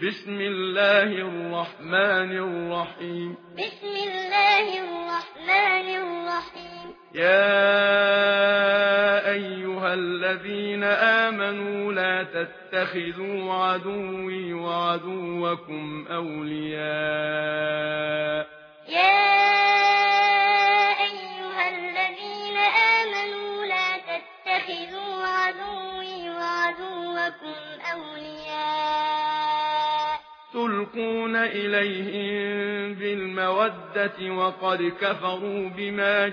بسم الله الرحمن الرحيم. بسم الله الرحمن الرحيم. يا أيها الذين آمنوا لا تتخذوا عدوي وعدوكم أولياء. يا أيها الذين آمنوا لا تتخذوا عدوي وعدوكم أولياء تلقون إليهم بالمودة وقد كفروا بما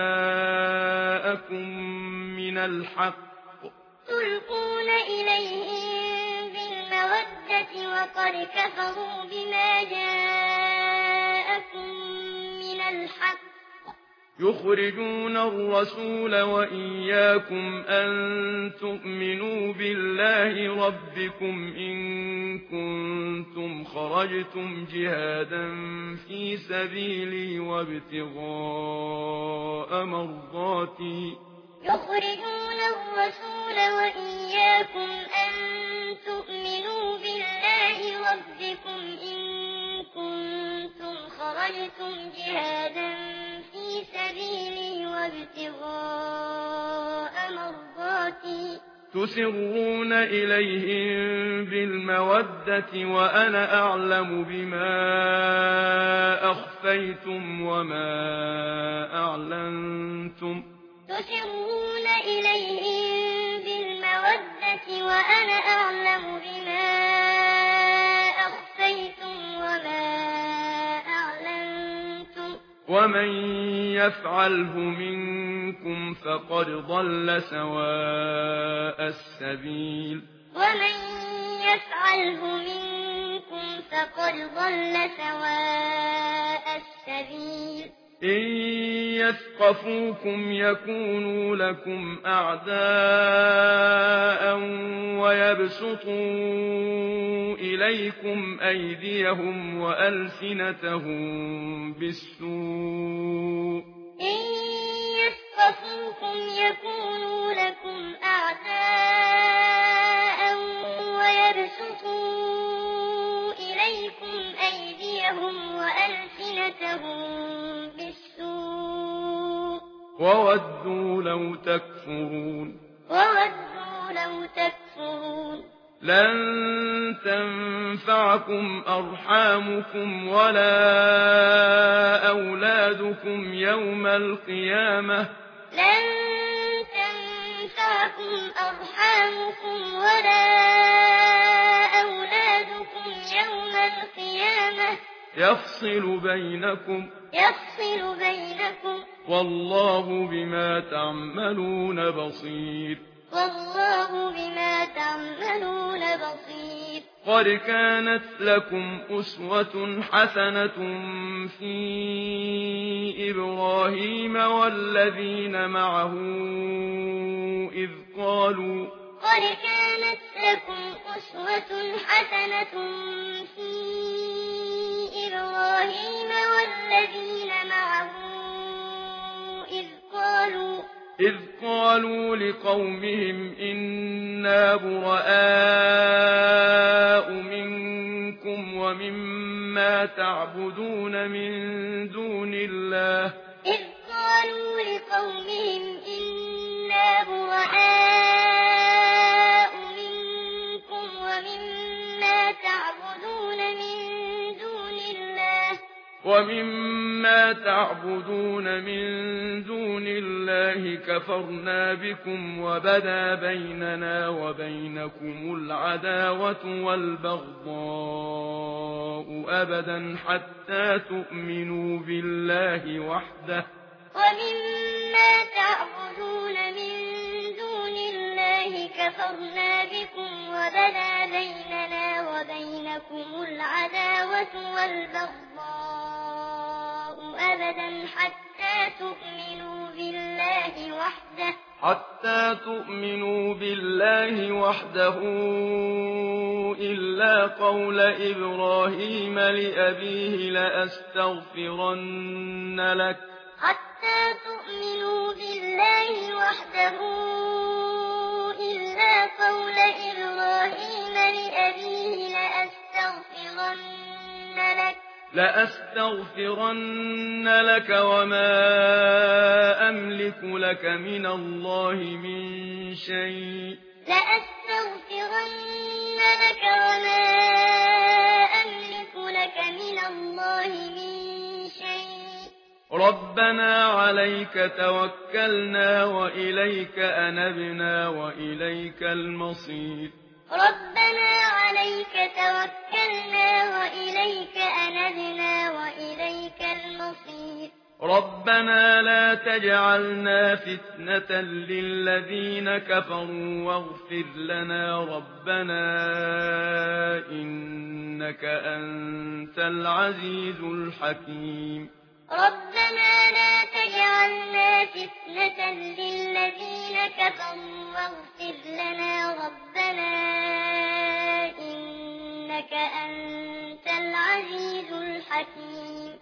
جاءكم من الحق. تلقون إليهم بالمودة وقد كفروا بما جاءكم من الحق. يخرجون الرسول وإياكم أن تؤمنوا بالله ربكم إن كنتم خرجتم جهادا في سبيلي وابتغاء مرضاتي. يخرجون الرسول وإياكم أن تؤمنوا بالله ربكم إن كنتم خرجتم جهادا في سبيلي وابتغاء مرضاتي. تسرون إليهم بالمودة وأنا أعلم بما أخفيتم وما أعلنتم. تسرون إليهم بالمودة وأنا أعلم بما أخفيتم وما أعلنتم. ومن يفعله منكم فقد ضل سواء السبيل. ومن يفعله منكم فقد ضل سواء السبيل. إن يثقفوكم يكونوا لكم أعداء ويبسطوا إليكم أيديهم وألسنتهم بالسوء. إن يثقفوكم يكونوا لكم أعداء ويبسطوا إليكم أيديهم وألسنتهم بالسوء. وودوا لو تكفرون. وودوا لو تكفرون. لن تنفعكم أرحامكم ولا أولادكم يوم القيامة. لن تنفعكم أرحامكم ولا أولادكم يوم القيامة. يفصل بينكم. يفصل بينكم. والله بما تعملون بصير. والله بما تعملون بصير. قد كانت لكم أسوة حسنة في إبراهيم والذين معه إذ قالوا. قد كانت لكم أسوة حسنة في إبراهيم والذين معه إذ قالوا لقومهم إنا براء منكم ومما تعبدون من دون الله. إذ قالوا لقومهم إنا براء منكم ومما تعبدون من دون الله كفرنا بكم وبدا بيننا وبينكم العداوة والبغضاء أبدا حتى تؤمنوا بالله وحده. ومما تعبدون من دون الله كفرنا بكم وبدا بيننا وبينكم العداوة والبغضاء أبدا حتى تؤمنوا بالله وحده. حتى تؤمنوا بالله وحده إلا قول إبراهيم لأبيه لأستغفرن لك. حتى تؤمنوا بالله وحده إلا قول إبراهيم لأبيه لأستغفرن لأستغفرن لك وما أملك لك من الله من شيء لأستغفرن لك وما أملك لك من الله من شيء ربنا عليك توكلنا وإليك أنبنا وإليك المصير ربنا عليك توكلنا وإليك أنبنا وإليك المصير ربنا لا تجعلنا فتنة للذين كفروا واغفر لنا ربنا إنك أنت العزيز الحكيم ربنا لا تجعلنا فتنة للذين كفروا واغفر لنا ربنا إنك أنت